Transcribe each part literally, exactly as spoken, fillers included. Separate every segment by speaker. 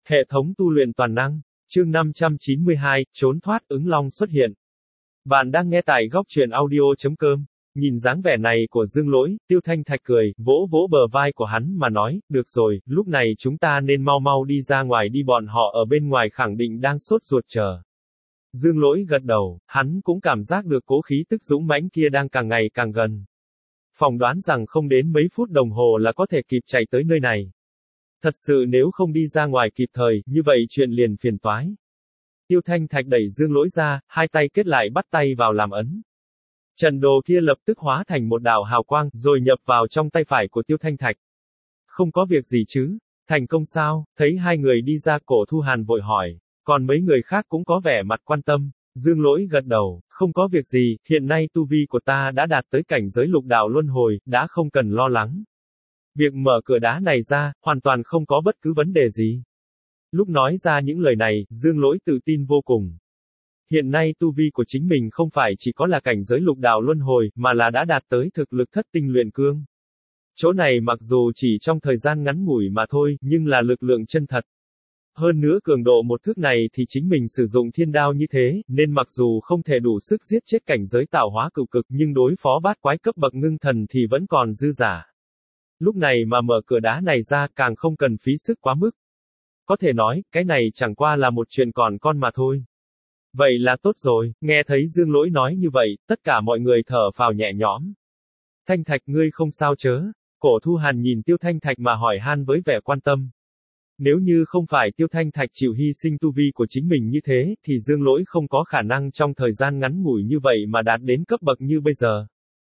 Speaker 1: Hệ thống tu luyện toàn năng. Chương năm trăm chín mươi hai, trốn thoát ứng long xuất hiện. Bạn đang nghe tại góc truyện audio.com. Nhìn dáng vẻ này của Dương Lỗi, Tiêu Thanh Thạch cười, vỗ vỗ bờ vai của hắn mà nói, được rồi, lúc này chúng ta nên mau mau đi ra ngoài đi, bọn họ ở bên ngoài khẳng định đang sốt ruột chờ. Dương Lỗi gật đầu, hắn cũng cảm giác được cố khí tức dũng mãnh kia đang càng ngày càng gần. Phỏng đoán rằng không đến mấy phút đồng hồ là có thể kịp chạy tới nơi này. Thật sự nếu không đi ra ngoài kịp thời, như vậy chuyện liền phiền toái. Tiêu Thanh Thạch đẩy Dương Lỗi ra, hai tay kết lại bắt tay vào làm ấn. Trận đồ kia lập tức hóa thành một đạo hào quang, rồi nhập vào trong tay phải của Tiêu Thanh Thạch. Không có việc gì chứ? Thành công sao? Thấy hai người đi ra, Cổ Thu Hàn vội hỏi. Còn mấy người khác cũng có vẻ mặt quan tâm. Dương Lỗi gật đầu, không có việc gì, hiện nay tu vi của ta đã đạt tới cảnh giới lục đạo luân hồi, đã không cần lo lắng. Việc mở cửa đá này ra, hoàn toàn không có bất cứ vấn đề gì. Lúc nói ra những lời này, Dương Lỗi tự tin vô cùng. Hiện nay tu vi của chính mình không phải chỉ có là cảnh giới lục đạo luân hồi, mà là đã đạt tới thực lực thất tinh luyện cương. Chỗ này mặc dù chỉ trong thời gian ngắn ngủi mà thôi, nhưng là lực lượng chân thật. Hơn nữa cường độ một thước này thì chính mình sử dụng thiên đao như thế, nên mặc dù không thể đủ sức giết chết cảnh giới tạo hóa cửu cực, nhưng đối phó bát quái cấp bậc ngưng thần thì vẫn còn dư giả. Lúc này mà mở cửa đá này ra càng không cần phí sức quá mức. Có thể nói, cái này chẳng qua là một chuyện còn con mà thôi. Vậy là tốt rồi, nghe thấy Dương Lỗi nói như vậy, tất cả mọi người thở phào nhẹ nhõm. Thanh Thạch ngươi không sao chớ? Cổ Thu Hàn nhìn Tiêu Thanh Thạch mà hỏi han với vẻ quan tâm. Nếu như không phải Tiêu Thanh Thạch chịu hy sinh tu vi của chính mình như thế, thì Dương Lỗi không có khả năng trong thời gian ngắn ngủi như vậy mà đạt đến cấp bậc như bây giờ.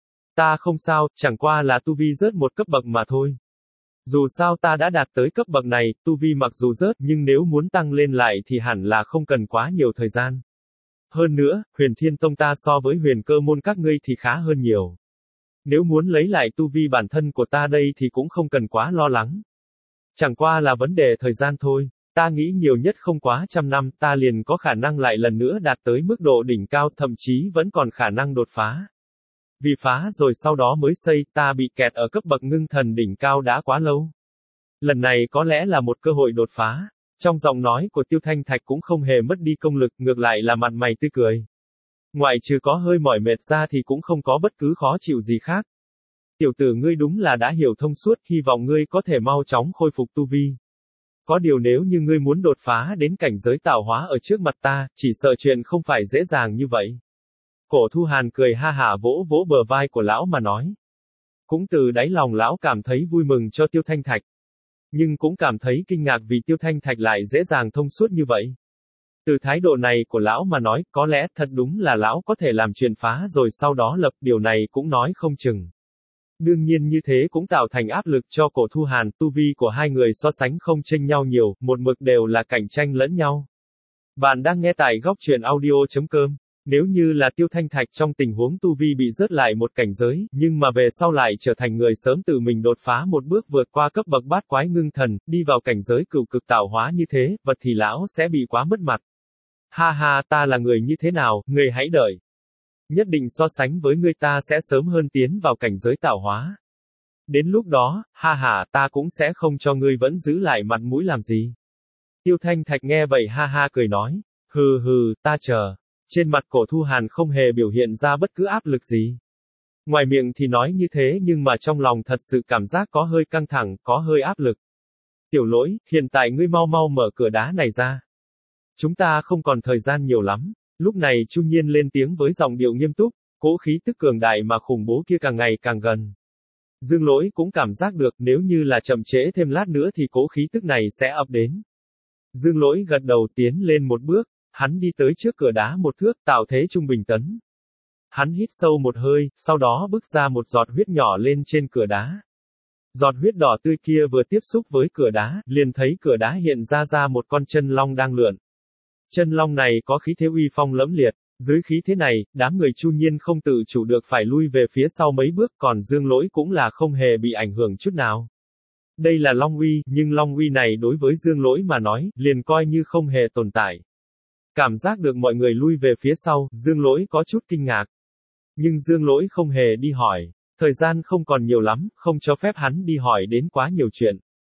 Speaker 1: Ta không sao, chẳng qua là tu vi rớt một cấp bậc mà thôi. Dù sao ta đã đạt tới cấp bậc này, tu vi mặc dù rớt nhưng nếu muốn tăng lên lại thì hẳn là không cần quá nhiều thời gian. Hơn nữa, Huyền Thiên Tông ta so với Huyền Cơ môn các ngươi thì khá hơn nhiều. Nếu muốn lấy lại tu vi bản thân của ta đây thì cũng không cần quá lo lắng. Chẳng qua là vấn đề thời gian thôi, ta nghĩ nhiều nhất không quá trăm năm ta liền có khả năng lại lần nữa đạt tới mức độ đỉnh cao, thậm chí vẫn còn khả năng đột phá. Vì phá rồi sau đó mới xây, ta bị kẹt ở cấp bậc ngưng thần đỉnh cao đã quá lâu. Lần này có lẽ là một cơ hội đột phá. Trong giọng nói của Tiêu Thanh Thạch cũng không hề mất đi công lực, ngược lại là mặt mày tươi cười. Ngoại trừ có hơi mỏi mệt ra thì cũng không có bất cứ khó chịu gì khác. Tiểu tử ngươi đúng là đã hiểu thông suốt, hy vọng ngươi có thể mau chóng khôi phục tu vi. Có điều nếu như ngươi muốn đột phá đến cảnh giới tạo hóa ở trước mặt ta, chỉ sợ chuyện không phải dễ dàng như vậy. Cổ Thu Hàn cười ha hả vỗ vỗ bờ vai của lão mà nói. Cũng từ đáy lòng lão cảm thấy vui mừng cho Tiêu Thanh Thạch. Nhưng cũng cảm thấy kinh ngạc vì Tiêu Thanh Thạch lại dễ dàng thông suốt như vậy. Từ thái độ này của lão mà nói, có lẽ thật đúng là lão có thể làm chuyện phá rồi sau đó lập, điều này cũng nói không chừng. Đương nhiên như thế cũng tạo thành áp lực cho Cổ Thu Hàn, tu vi của hai người so sánh không chênh nhau nhiều, một mực đều là cạnh tranh lẫn nhau. Bạn đang nghe tại góc truyện audio.com. Nếu như là Tiêu Thanh Thạch trong tình huống tu vi bị rớt lại một cảnh giới, nhưng mà về sau lại trở thành người sớm tự mình đột phá một bước vượt qua cấp bậc bát quái ngưng thần, đi vào cảnh giới cửu cực tạo hóa như thế, vật thì lão sẽ bị quá mất mặt. Ha ha, ta là người như thế nào, ngươi hãy đợi. Nhất định so sánh với ngươi ta sẽ sớm hơn tiến vào cảnh giới tạo hóa. Đến lúc đó, ha ha, ta cũng sẽ không cho ngươi vẫn giữ lại mặt mũi làm gì. Tiêu Thanh Thạch nghe vậy ha ha cười nói, hừ hừ, ta chờ. Trên mặt Cổ Thu Hàn không hề biểu hiện ra bất cứ áp lực gì. Ngoài miệng thì nói như thế nhưng mà trong lòng thật sự cảm giác có hơi căng thẳng, có hơi áp lực. Tiểu Lỗi, hiện tại ngươi mau mau mở cửa đá này ra. Chúng ta không còn thời gian nhiều lắm. Lúc này Chu Nhiên lên tiếng với giọng điệu nghiêm túc, cỗ khí tức cường đại mà khủng bố kia càng ngày càng gần. Dương Lỗi cũng cảm giác được nếu như là chậm trễ thêm lát nữa thì cỗ khí tức này sẽ ập đến. Dương Lỗi gật đầu tiến lên một bước. Hắn đi tới trước cửa đá một thước, tạo thế trung bình tấn. Hắn hít sâu một hơi, sau đó bước ra một giọt huyết nhỏ lên trên cửa đá. Giọt huyết đỏ tươi kia vừa tiếp xúc với cửa đá, liền thấy cửa đá hiện ra ra một con chân long đang lượn. Chân long này có khí thế uy phong lẫm liệt, dưới khí thế này, đám người Chu Nhiên không tự chủ được phải lui về phía sau mấy bước, còn Dương Lỗi cũng là không hề bị ảnh hưởng chút nào. Đây là long uy, nhưng long uy này đối với Dương Lỗi mà nói, liền coi như không hề tồn tại. Cảm giác được mọi người lui về phía sau, Dương Lỗi có chút kinh ngạc. Nhưng Dương Lỗi không hề đi hỏi. Thời gian không còn nhiều lắm, không cho phép hắn đi hỏi đến quá nhiều chuyện.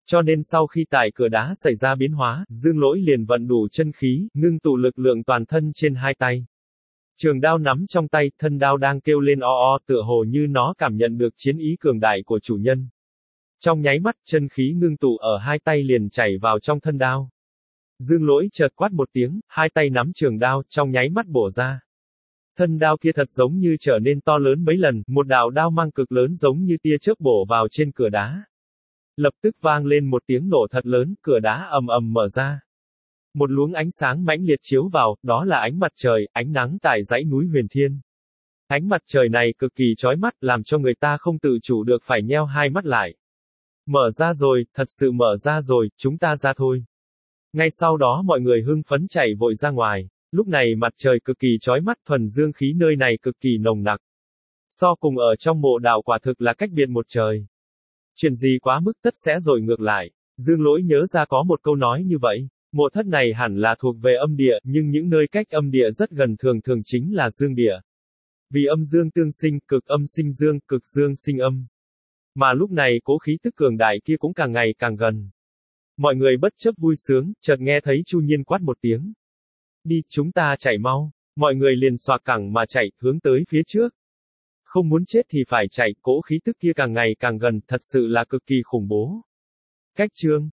Speaker 1: Cho nên sau khi tại cửa đá xảy ra biến hóa, Dương Lỗi liền vận đủ chân khí, ngưng tụ lực lượng toàn thân trên hai tay. Trường đao nắm trong tay, thân đao đang kêu lên o o tựa hồ như nó cảm nhận được chiến ý cường đại của chủ nhân. Trong nháy mắt, chân khí ngưng tụ ở hai tay liền chảy vào trong thân đao. Dương Lỗi chợt quát một tiếng, hai tay nắm trường đao, trong nháy mắt bổ ra. Thân đao kia thật giống như trở nên to lớn mấy lần, một đạo đao mang cực lớn giống như tia chớp bổ vào trên cửa đá. Lập tức vang lên một tiếng nổ thật lớn, cửa đá ầm ầm mở ra. Một luống ánh sáng mãnh liệt chiếu vào, đó là ánh mặt trời, ánh nắng tại dãy núi Huyền Thiên. Ánh mặt trời này cực kỳ chói mắt, làm cho người ta không tự chủ được phải nheo hai mắt lại. Mở ra rồi, thật sự mở ra rồi, chúng ta ra thôi. Ngay sau đó mọi người hưng phấn chạy vội ra ngoài. Lúc này mặt trời cực kỳ chói mắt, thuần dương khí nơi này cực kỳ nồng nặc. So cùng ở trong mộ đạo quả thực là cách biệt một trời. Chuyện gì quá mức tất sẽ rồi ngược lại. Dương Lỗi nhớ ra có một câu nói như vậy. Mộ thất này hẳn là thuộc về âm địa, nhưng những nơi cách âm địa rất gần thường thường chính là dương địa. Vì âm dương tương sinh, cực âm sinh dương, cực dương sinh âm. Mà lúc này cố khí tức cường đại kia cũng càng ngày càng gần. Mọi người bất chấp vui sướng, chợt nghe thấy Chu Nhiên quát một tiếng. Đi, chúng ta chạy mau. Mọi người liền xoạc cẳng mà chạy, hướng tới phía trước. Không muốn chết thì phải chạy, cỗ khí tức kia càng ngày càng gần, thật sự là cực kỳ khủng bố. Cách chương